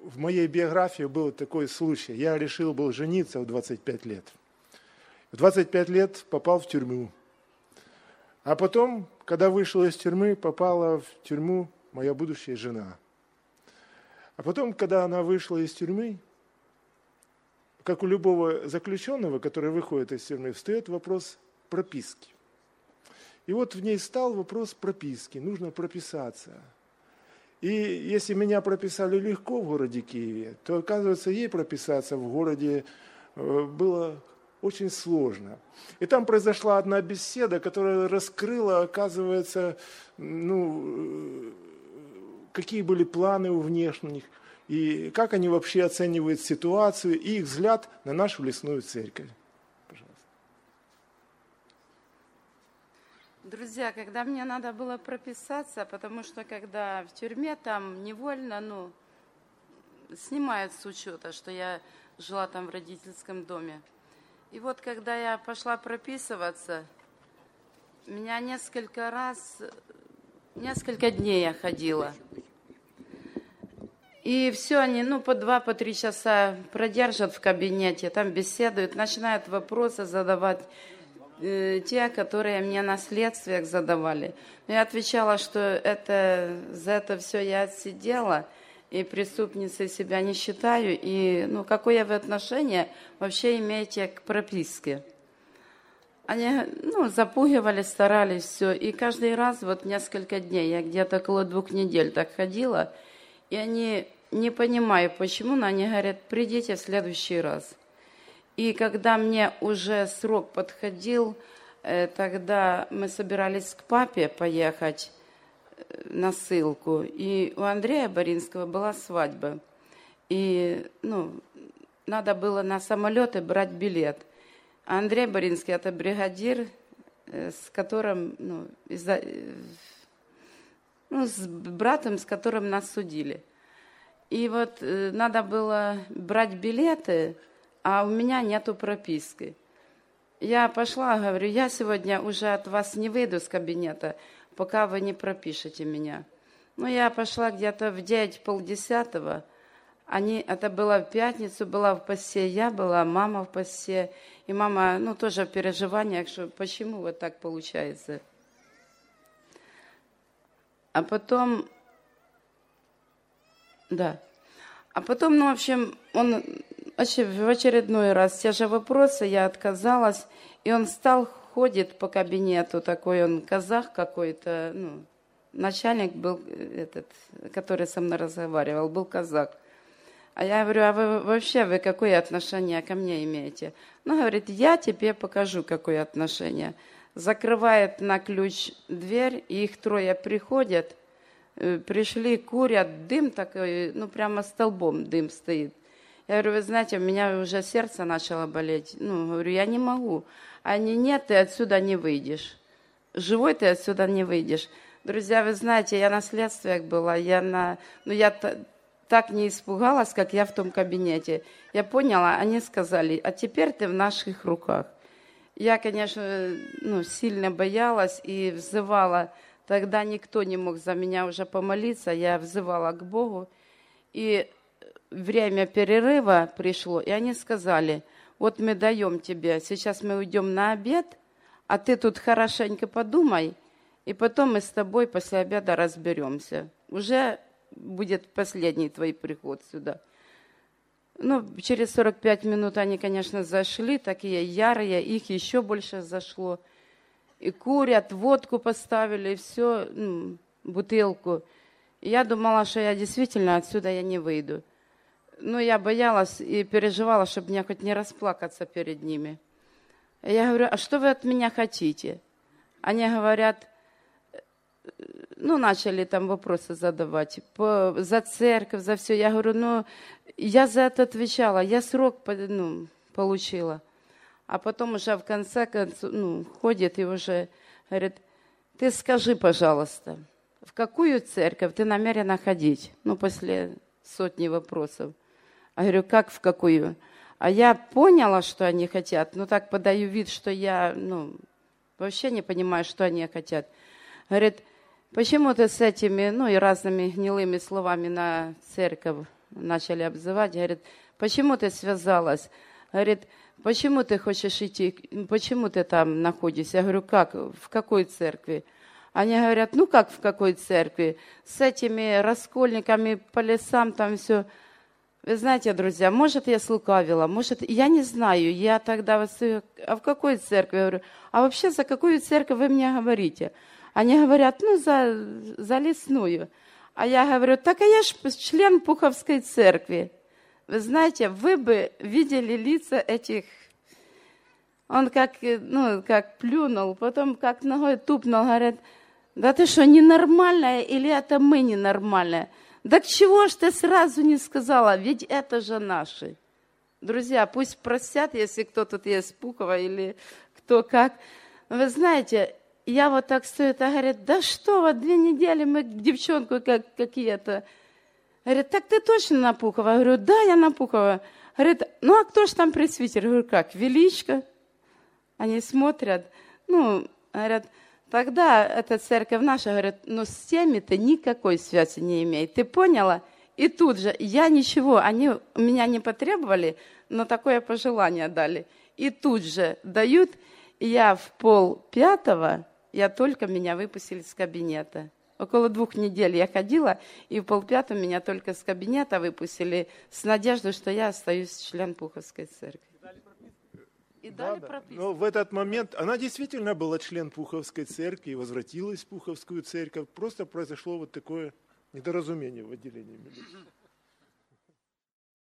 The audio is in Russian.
в моей биографии был такой случай. Я решил был жениться в 25 лет. В 25 лет попал в тюрьму. А потом, когда вышел из тюрьмы, попала в тюрьму моя будущая жена. А потом, когда она вышла из тюрьмы, как у любого заключенного, который выходит из тюрьмы, встает вопрос прописки. И вот в ней стал вопрос прописки. Нужно прописаться. И если меня прописали легко в городе Киеве, то, оказывается, ей прописаться в городе было очень сложно. И там произошла одна беседа, которая раскрыла, оказывается, какие были планы у внешних, и как они вообще оценивают ситуацию, и их взгляд на нашу лесную церковь. Пожалуйста. Друзья, когда мне надо было прописаться, потому что когда в тюрьме, там невольно, снимают с учета, что я жила там в родительском доме. И вот когда я пошла прописываться, меня несколько дней я ходила. И все они, по 2-3 часа продержат в кабинете, там беседуют, начинают вопросы задавать, те, которые мне на следствиях задавали. Я отвечала, что за это все я отсидела, и преступницей себя не считаю, и какое вы отношение вообще имеете к прописке? Они запугивали, старались, все. И каждый раз, несколько дней, я где-то около 2 недель так ходила, и они, не понимаю почему, но они говорят, придите в следующий раз. И когда мне уже срок подходил, тогда мы собирались к папе поехать на ссылку. И у Андрея Боринского была свадьба. И, надо было на самолеты брать билет. А Андрей Боринский – это бригадир, с которым, с братом, с которым нас судили. И надо было брать билеты, а у меня нету прописки. Я пошла, говорю, я сегодня уже от вас не выйду с кабинета, пока вы не пропишете меня. Я пошла где-то в 9:30. Это было в пятницу, была в посте, я была, мама в посте. И мама, тоже в переживаниях, что почему вот так получается. А потом, в общем, он в очередной раз те же вопросы, я отказалась, и он ходит по кабинету, такой он казах какой-то, начальник был который со мной разговаривал, был казах. А я говорю, а вы какое отношение ко мне имеете? Говорит, я тебе покажу, какое отношение. Закрывает на ключ дверь, и их 3 приходят, пришли, курят, дым такой, прямо столбом дым стоит. Я говорю, вы знаете, у меня уже сердце начало болеть. Говорю, я не могу. Они, нет, ты отсюда не выйдешь. Живой ты отсюда не выйдешь. Друзья, вы знаете, я на следствиях была, я так не испугалась, как я в том кабинете. Я поняла, они сказали, а теперь ты в наших руках. Я, конечно, сильно боялась и взывала. Тогда никто не мог за меня уже помолиться. Я взывала к Богу. И время перерыва пришло, и они сказали, вот мы даем тебе, сейчас мы уйдем на обед, а ты тут хорошенько подумай, и потом мы с тобой после обеда разберемся. Уже будет последний твой приход сюда. Через 45 минут они, конечно, зашли, такие ярые, их еще больше зашло. И курят, водку поставили, все, бутылку. И я думала, что я действительно отсюда я не выйду. Я боялась и переживала, чтобы мне хоть не расплакаться перед ними. Я говорю, а что вы от меня хотите? Они говорят, начали там вопросы задавать за церковь, за все. Я говорю, я за это отвечала, я срок получила. А потом уже в конце концов, ходит и уже говорит, ты скажи, пожалуйста, в какую церковь ты намерена ходить? После 100 вопросов. Я говорю, как в какую? А я поняла, что они хотят, так подаю вид, что я, вообще не понимаю, что они хотят. Говорит, почему ты с этими, ну, и разными гнилыми словами на церковь начали обзывать? Говорит, почему ты связалась? Говорит, почему ты хочешь идти, почему ты там находишься? Я говорю, как, в какой церкви? Они говорят, ну как в какой церкви? С этими раскольниками по лесам там все. Вы знаете, друзья, может, я слукавила, может, я не знаю. Я тогда вот, а в какой церкви? Я говорю, а вообще за какую церковь вы мне говорите? Они говорят, ну, за лесную. А я говорю, так а я ж член Пуховской церкви. Вы знаете, вы бы видели лица этих. Он как, ну, как плюнул, потом как ногой тупнул, говорит, да ты что, ненормальная или это мы ненормальные? Да к чего ж ты сразу не сказала, ведь это же наши. Друзья, пусть простят, если кто тут есть Пухова или кто как. Вы знаете, я вот так стою, а говорит, да что, вот 2 недели мы девчонку как какие-то. Говорит, так ты точно на Пухова? Я говорю, да, я на Пухова. Говорит, ну а кто ж там пресвитер? Я говорю, как, Величко? Они смотрят, ну, говорят, тогда эта церковь наша, говорит, ну с теми-то никакой связи не имеет. Ты поняла? И тут же, я ничего, они меня не потребовали, но такое пожелание дали. И тут же дают, и я в 4:30, я только меня выпустили из кабинета. Около 2 недель я ходила, и в 4:30 меня только с кабинета выпустили с надеждой, что я остаюсь член Пуховской церкви. И дали прописку. Но в этот момент она действительно была член Пуховской церкви и возвратилась в Пуховскую церковь. Просто произошло вот такое недоразумение в отделении милиции.